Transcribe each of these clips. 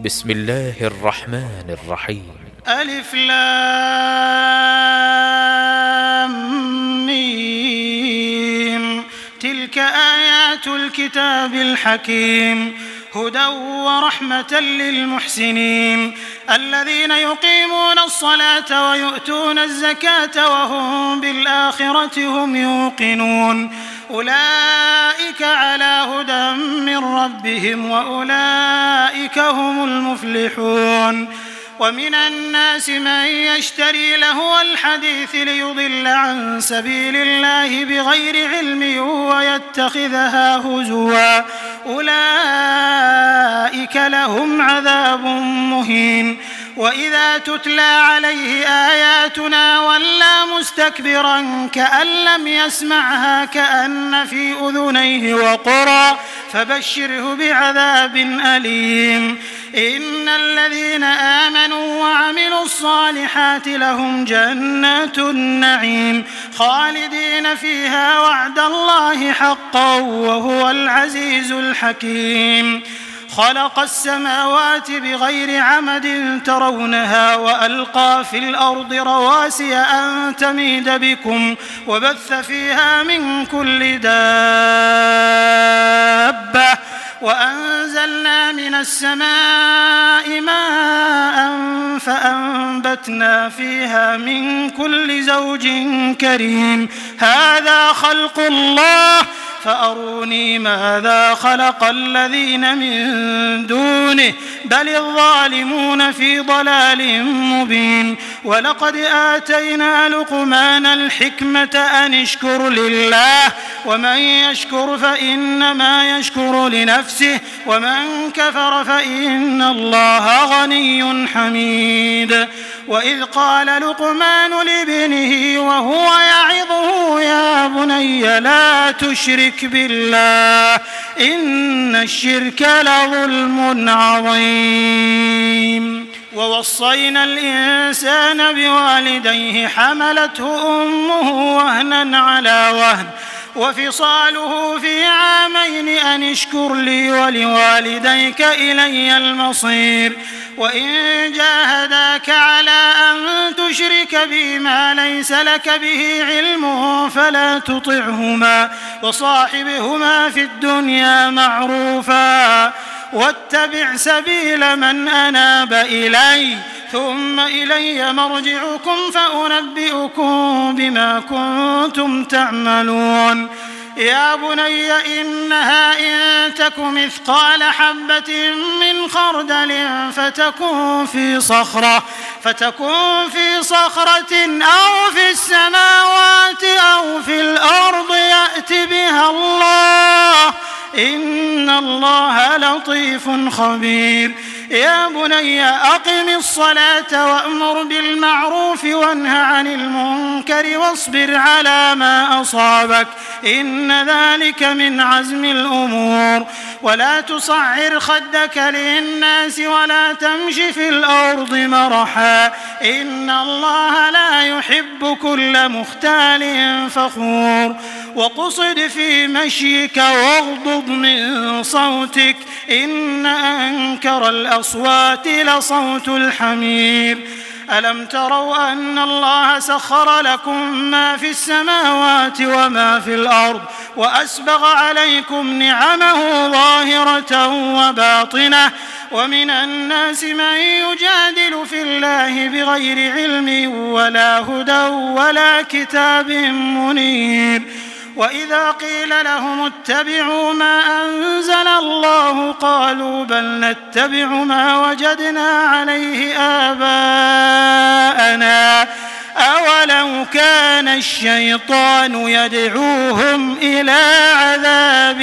بسم الله الرحمن الرحيم. ألف لام ميم. تلك آيات الكتاب الحكيم هدى ورحمة للمحسنين الذين يقيمون الصلاة ويؤتون الزكاة وهم بالآخرة هم يوقنون أولئك على هدى من ربهم وأولئك هم المفلحون. ومن الناس من يشتري لهو الحديث ليضل عن سبيل الله بغير علم ويتخذها هزوا أولئك لهم عذاب مهين. وإذا تتلى عليه آياتنا ولى مستكبرا كأن لم يسمعها كأن في أذنيه وقرا فبشره بعذاب أليم. إن الذين آمنوا وعملوا الصالحات لهم جنات النعيم خالدين فيها وعد الله حقا وهو العزيز الحكيم. خلق السماوات بغير عمد ترونها وألقى في الأرض رواسي أن تميد بكم وبث فيها من كل دابة وأنزلنا من السماء ماء فأنبتنا فيها من كل زوج كريم. هذا خلق الله فأروني ماذا خلق الذين من دونه بل الظالمون في ضلال مبين. ولقد آتينا لقمان الحكمة أن اشكر لله ومن يشكر فإنما يشكر لنفسه ومن كفر فإن الله غني حميد. وإذ قال لقمان لابنه وهو يعظه يا بني لا تشرك بالله إن الشرك لظلم عظيم. ووصينا الإنسان بوالديه حملته أمه وهنا على وهن وفصاله في عامين أن اشكر لي ولوالديك إلي المصير. وإن جاهداك على أن تشرك بي ما ليس لك به علم فلا تطعهما وصاحبهما في الدنيا معروفا واتبع سبيل من أناب إلي ثم إلي مرجعكم فأنبئكم بما كنتم تعملون. يا بني إنها إن تك مثقال حبة من خردل فتكون في صخرة أو في السماوات أو في الأرض يأت بها الله إن الله لطيف خبير. يا بني أقم الصلاة وأمر بالمعروف وانه عن المنكر واصبر على ما أصابك إن ذلك من عزم الأمور. ولا تصعر خدك للناس ولا تمش في الأرض مرحا إن الله لا يحب كل مختال فخور. وقصد في مشيك واغضض من صوتك إن أنكر الأصوات لصوت الحمير. ألم تروا أن الله سخر لكم ما في السماوات وما في الأرض وأسبغ عليكم نعمه ظاهرة وباطنة ومن الناس من يجادل في الله بغير علم ولا هدى ولا كتاب منير. وإذا قيل لهم اتبعوا ما أنزل الله قالوا بل نتبع ما وجدنا عليه آباءنا أولو كان الشيطان يدعوهم إلى عذاب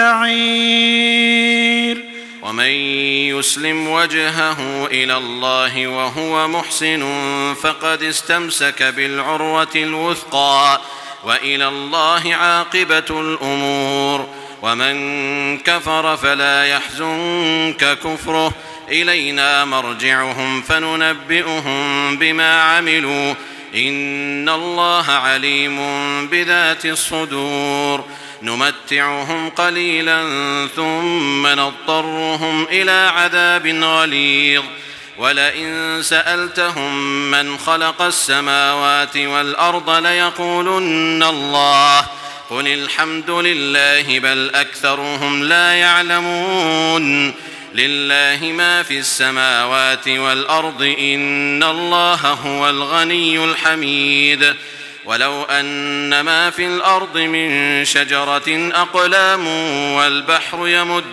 السعير. ومن يسلم وجهه إلى الله وهو محسن فقد استمسك بالعروة الوثقى وإلى الله عاقبة الأمور. ومن كفر فلا يحزنك كفره إلينا مرجعهم فننبئهم بما عملوا إن الله عليم بذات الصدور. نمتعهم قليلا ثم نضطرهم إلى عذاب غليظ ولئن سألتهم من خلق السماوات والأرض ليقولن الله قل الحمد لله بل أكثرهم لا يعلمون لله ما في السماوات والأرض إن الله هو الغني الحميد ولو أن ما في الأرض من شجرة أقلام والبحر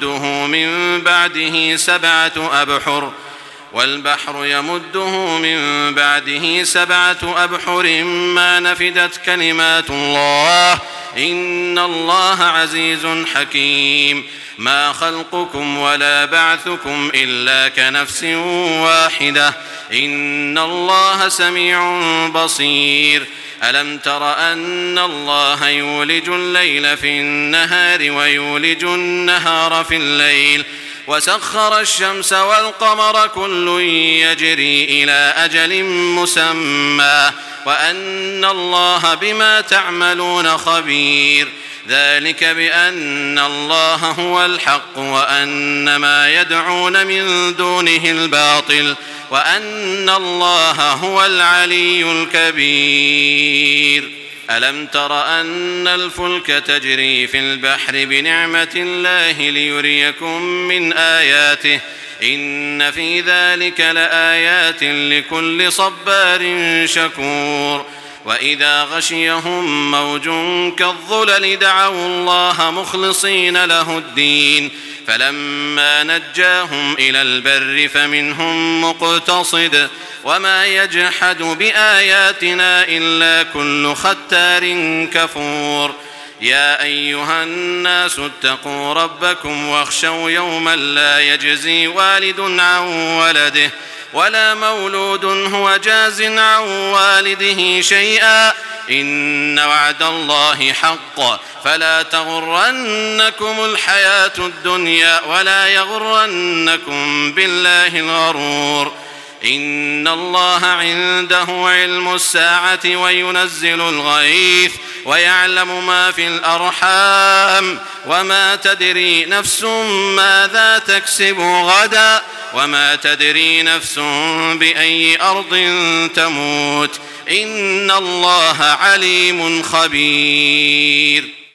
يمده من بعده سبعة أبحر ما نفدت كلمات الله إن الله عزيز حكيم ما خلقكم ولا بعثكم إلا كنفس واحدة إن الله سميع بصير ألم تر أن الله يولج الليل في النهار ويولج النهار في الليل وسخر الشمس والقمر كل يجري إلى أجل مسمى وأن الله بما تعملون خبير ذلك بأن الله هو الحق وأن ما يدعون من دونه الباطل وأن الله هو العلي الكبير ألم تر أن الفلك تجري في البحر بنعمة الله ليريكم من آياته إن في ذلك لآيات لكل صبار شكور وإذا غشيهم موج كالظلل دعوا الله مخلصين له الدين فلما نجاهم إلى البر فمنهم مقتصد وما يجحد بآياتنا إلا كل ختار كفور يا أيها الناس اتقوا ربكم واخشوا يوما لا يجزي والد عن ولده ولا مولود هو جاز عن والده شيئا إن وعد الله حق فلا تغرنكم الحياة الدنيا ولا يغرنكم بالله الغرور إن الله عنده علم الساعة وينزل الغيث ويعلم ما في الأرحام وما تدري نفس ماذا تكسب غدا وما تدري نفس بأي أرض تموت إن الله عليم خبير